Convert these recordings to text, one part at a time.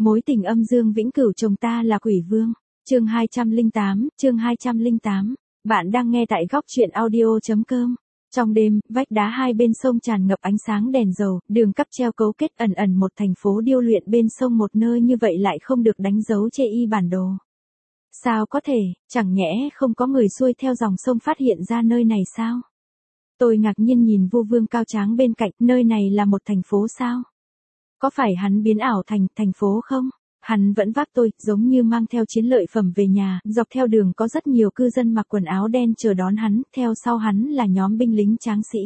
Mối tình âm dương vĩnh cửu chồng ta là quỷ vương. Chương 208. Bạn đang nghe tại góc truyện audio.com. Trong đêm, vách đá hai bên sông tràn ngập ánh sáng đèn dầu, đường cắp treo cấu kết ẩn ẩn một thành phố điêu luyện bên sông, một nơi như vậy lại không được đánh dấu chê y bản đồ. Sao có thể, chẳng nhẽ không có người xuôi theo dòng sông phát hiện ra nơi này sao? Tôi ngạc nhiên nhìn Vu Vương cao tráng bên cạnh, nơi này là một thành phố sao? Có phải hắn biến ảo thành thành phố không? Hắn vẫn vác tôi, giống như mang theo chiến lợi phẩm về nhà, dọc theo đường có rất nhiều cư dân mặc quần áo đen chờ đón hắn, theo sau hắn là nhóm binh lính tráng sĩ.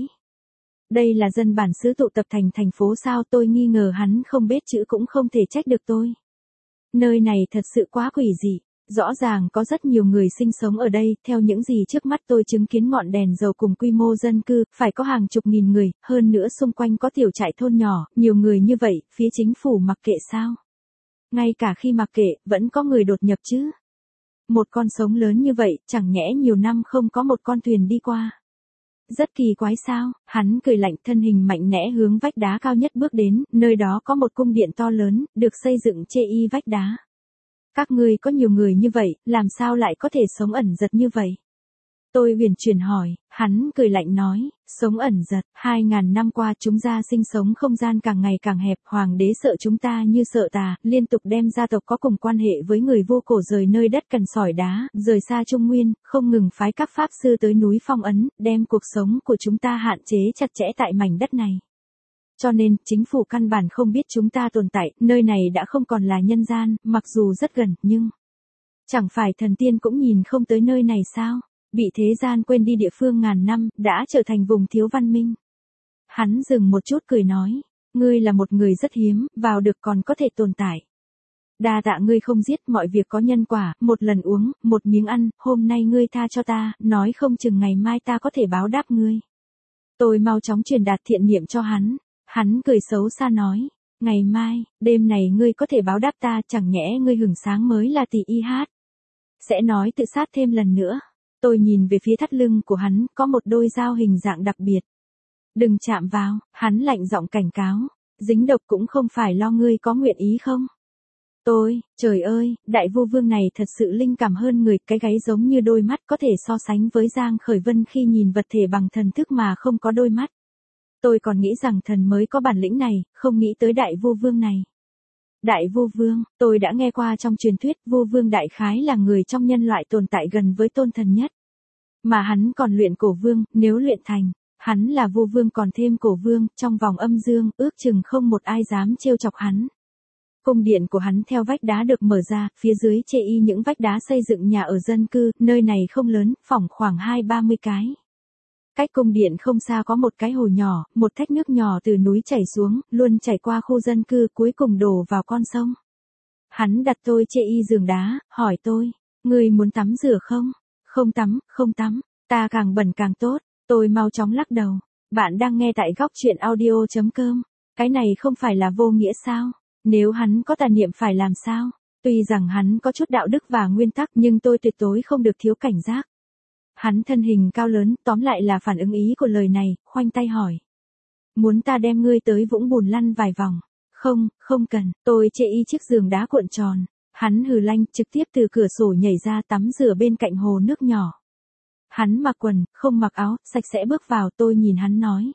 Đây là dân bản xứ tụ tập thành thành phố sao? Tôi nghi ngờ hắn không biết chữ cũng không thể trách được tôi. Nơi này thật sự quá quỷ dị. Rõ ràng có rất nhiều người sinh sống ở đây, theo những gì trước mắt tôi chứng kiến, ngọn đèn dầu cùng quy mô dân cư, phải có hàng chục nghìn người, hơn nữa xung quanh có tiểu trại thôn nhỏ, nhiều người như vậy, phía chính phủ mặc kệ sao? Ngay cả khi mặc kệ, vẫn có người đột nhập chứ. Một con sông lớn như vậy, chẳng nhẽ nhiều năm không có một con thuyền đi qua. Rất kỳ quái sao? Hắn cười lạnh, thân hình mạnh mẽ hướng vách đá cao nhất bước đến, nơi đó có một cung điện to lớn, được xây dựng chê y vách đá. Các ngươi có nhiều người như vậy, làm sao lại có thể sống ẩn giật như vậy? Tôi huyền chuyển hỏi, hắn cười lạnh nói, sống ẩn giật, 2000 năm qua chúng ta sinh sống không gian càng ngày càng hẹp, hoàng đế sợ chúng ta như sợ tà, liên tục đem gia tộc có cùng quan hệ với người vô cổ rời nơi đất cằn sỏi đá, rời xa Trung Nguyên, không ngừng phái các pháp sư tới núi Phong Ấn, đem cuộc sống của chúng ta hạn chế chặt chẽ tại mảnh đất này. Cho nên, chính phủ căn bản không biết chúng ta tồn tại, nơi này đã không còn là nhân gian, mặc dù rất gần, nhưng chẳng phải thần tiên cũng nhìn không tới nơi này sao? Bị thế gian quên đi địa phương ngàn năm, đã trở thành vùng thiếu văn minh. Hắn dừng một chút cười nói, ngươi là một người rất hiếm, vào được còn có thể tồn tại. Đa tạ ngươi không giết, mọi việc có nhân quả, một lần uống, một miếng ăn, hôm nay ngươi tha cho ta, nói không chừng ngày mai ta có thể báo đáp ngươi. Tôi mau chóng truyền đạt thiện niệm cho hắn. Hắn cười xấu xa nói, ngày mai, đêm này ngươi có thể báo đáp ta, chẳng nhẽ ngươi hửng sáng mới là tỷ y hát. Sẽ nói tự sát thêm lần nữa. Tôi nhìn về phía thắt lưng của hắn, có một đôi dao hình dạng đặc biệt. Đừng chạm vào, hắn lạnh giọng cảnh cáo, dính độc cũng không phải lo, ngươi có nguyện ý không? Trời ơi, đại vô vương này thật sự linh cảm hơn người, cái gáy giống như đôi mắt có thể so sánh với Giang Khởi Vân khi nhìn vật thể bằng thần thức mà không có đôi mắt. Tôi còn nghĩ rằng thần mới có bản lĩnh này, không nghĩ tới đại vô vương này. Đại vô vương, tôi đã nghe qua trong truyền thuyết, vô vương đại khái là người trong nhân loại tồn tại gần với tôn thần nhất. Mà hắn còn luyện cổ vương, nếu luyện thành, hắn là vô vương còn thêm cổ vương, trong vòng âm dương, ước chừng không một ai dám trêu chọc hắn. Cung điện của hắn theo vách đá được mở ra, phía dưới chê y những vách đá xây dựng nhà ở dân cư, nơi này không lớn, phỏng khoảng 20-30 cái. Cách cung điện không xa có một cái hồ nhỏ, một thác nước nhỏ từ núi chảy xuống, luôn chảy qua khu dân cư, cuối cùng đổ vào con sông. Hắn đặt tôi chê y giường đá, hỏi tôi, ngươi muốn tắm rửa không? Không tắm, ta càng bẩn càng tốt. Tôi mau chóng lắc đầu. Bạn đang nghe tại góc truyện audio.com. Cái này không phải là vô nghĩa sao? Nếu hắn có tà niệm phải làm sao? Tuy rằng hắn có chút đạo đức và nguyên tắc, nhưng tôi tuyệt đối không được thiếu cảnh giác. Hắn thân hình cao lớn, tóm lại là phản ứng ý của lời này, khoanh tay hỏi. Muốn ta đem ngươi tới vũng bùn lăn vài vòng? Không cần, tôi chê y chiếc giường đá cuộn tròn. Hắn hừ lanh, trực tiếp từ cửa sổ nhảy ra tắm rửa bên cạnh hồ nước nhỏ. Hắn mặc quần, không mặc áo, sạch sẽ bước vào, tôi nhìn hắn nói.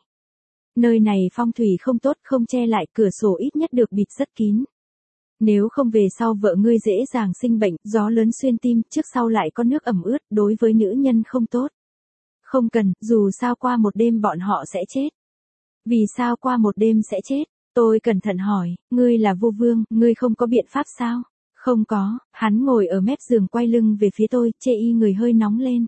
Nơi này phong thủy không tốt, không che lại, cửa sổ ít nhất được bịt rất kín. Nếu không về sau vợ ngươi dễ dàng sinh bệnh, gió lớn xuyên tim, trước sau lại có nước ẩm ướt, đối với nữ nhân không tốt. Không cần, dù sao qua một đêm bọn họ sẽ chết. Vì sao qua một đêm sẽ chết? Tôi cẩn thận hỏi, ngươi là vô vương, ngươi không có biện pháp sao? Không có, hắn ngồi ở mép giường quay lưng về phía tôi, chê y người hơi nóng lên.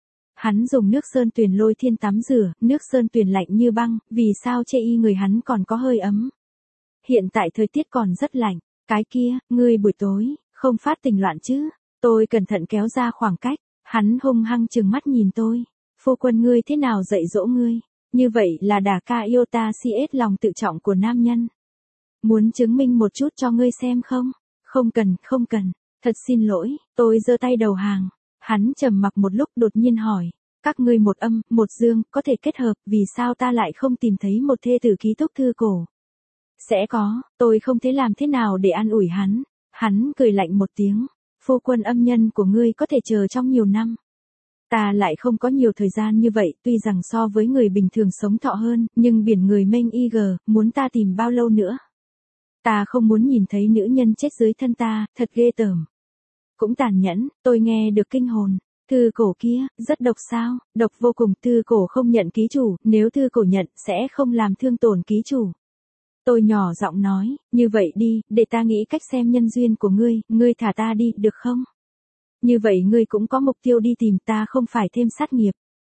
Hắn dùng nước sơn tuyền lôi thiên tắm rửa, nước sơn tuyền lạnh như băng, vì sao chê y người hắn còn có hơi ấm? Hiện tại thời tiết còn rất lạnh. Cái kia, ngươi buổi tối, không phát tình loạn chứ? Tôi cẩn thận kéo ra khoảng cách, hắn hung hăng trừng mắt nhìn tôi. Phu quân ngươi thế nào dạy dỗ ngươi? Như vậy là đả ca iota cs lòng tự trọng của nam nhân. Muốn chứng minh một chút cho ngươi xem không? Không cần, thật xin lỗi, tôi giơ tay đầu hàng. Hắn trầm mặc một lúc đột nhiên hỏi, các ngươi một âm, một dương, có thể kết hợp, vì sao ta lại không tìm thấy một thê tử ký túc thư cổ? Sẽ có, tôi không thể làm thế nào để an ủi hắn. Hắn cười lạnh một tiếng. Phu quân âm nhân của ngươi có thể chờ trong nhiều năm. Ta lại không có nhiều thời gian như vậy, tuy rằng so với người bình thường sống thọ hơn, nhưng biển người mênh IG, muốn ta tìm bao lâu nữa? Ta không muốn nhìn thấy nữ nhân chết dưới thân ta, thật ghê tởm. Cũng tàn nhẫn, tôi nghe được kinh hồn. Thư cổ kia, rất độc sao? Độc vô cùng, thư cổ không nhận ký chủ, nếu thư cổ nhận, sẽ không làm thương tổn ký chủ. Tôi nhỏ giọng nói, như vậy đi, để ta nghĩ cách xem nhân duyên của ngươi thả ta đi, được không? Như vậy ngươi cũng có mục tiêu đi tìm, ta không phải thêm sát nghiệp.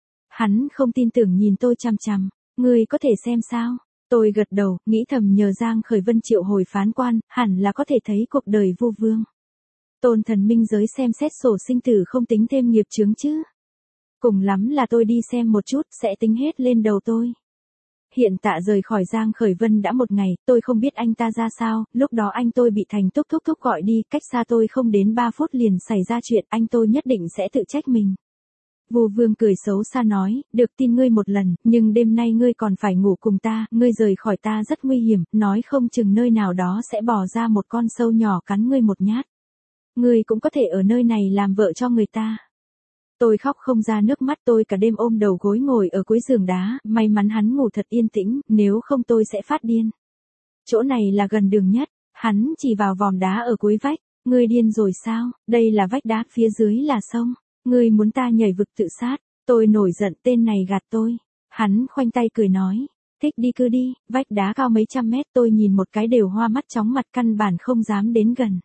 Hắn không tin tưởng nhìn tôi chằm chằm, ngươi có thể xem sao? Tôi gật đầu, nghĩ thầm nhờ Giang Khởi Vân triệu hồi phán quan, hẳn là có thể thấy cuộc đời Vu Vương. Tôn thần minh giới xem xét sổ sinh tử không tính thêm nghiệp chướng chứ. Cùng lắm là tôi đi xem một chút, sẽ tính hết lên đầu tôi. Hiện Tạ rời khỏi Giang Khởi Vân đã một ngày, tôi không biết anh ta ra sao, lúc đó anh tôi bị Thành thúc gọi đi, cách xa tôi không đến 3 phút liền xảy ra chuyện, anh tôi nhất định sẽ tự trách mình. Vu Vương cười xấu xa nói, được tin ngươi một lần, nhưng đêm nay ngươi còn phải ngủ cùng ta, ngươi rời khỏi ta rất nguy hiểm, nói không chừng nơi nào đó sẽ bò ra một con sâu nhỏ cắn ngươi một nhát. Ngươi cũng có thể ở nơi này làm vợ cho người ta. Tôi khóc không ra nước mắt, tôi cả đêm ôm đầu gối ngồi ở cuối giường đá, may mắn hắn ngủ thật yên tĩnh, nếu không tôi sẽ phát điên. Chỗ này là gần đường nhất, hắn chỉ vào vòm đá ở cuối vách, ngươi điên rồi sao, đây là vách đá, phía dưới là sông, ngươi muốn ta nhảy vực tự sát, tôi nổi giận, tên này gạt tôi. Hắn khoanh tay cười nói, thích đi cứ đi, vách đá cao mấy trăm mét, tôi nhìn một cái đều hoa mắt chóng mặt, căn bản không dám đến gần.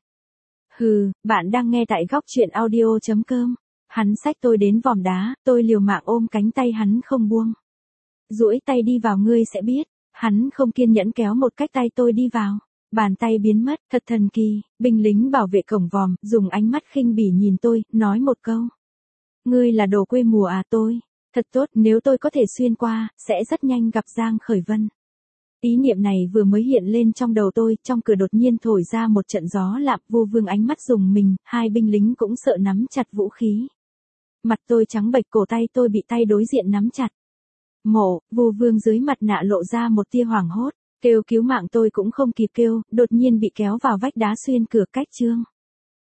Hừ, bạn đang nghe tại góc truyện audio.com. Hắn xách tôi đến vòm đá, tôi liều mạng ôm cánh tay hắn không buông. Duỗi tay đi vào ngươi sẽ biết, hắn không kiên nhẫn kéo một cách tay tôi đi vào. Bàn tay biến mất, thật thần kỳ, binh lính bảo vệ cổng vòm, dùng ánh mắt khinh bỉ nhìn tôi, nói một câu. Ngươi là đồ quê mùa à tôi? Thật tốt, nếu tôi có thể xuyên qua, sẽ rất nhanh gặp Giang Khởi Vân. Ý niệm này vừa mới hiện lên trong đầu tôi, trong cửa đột nhiên thổi ra một trận gió lạnh, Vu Vương ánh mắt rùng mình, hai binh lính cũng sợ nắm chặt vũ khí. Mặt tôi trắng bệch, cổ tay tôi bị tay đối diện nắm chặt. Vu Vương dưới mặt nạ lộ ra một tia hoảng hốt, kêu cứu mạng tôi cũng không kịp kêu, đột nhiên bị kéo vào vách đá xuyên cửa cách chương.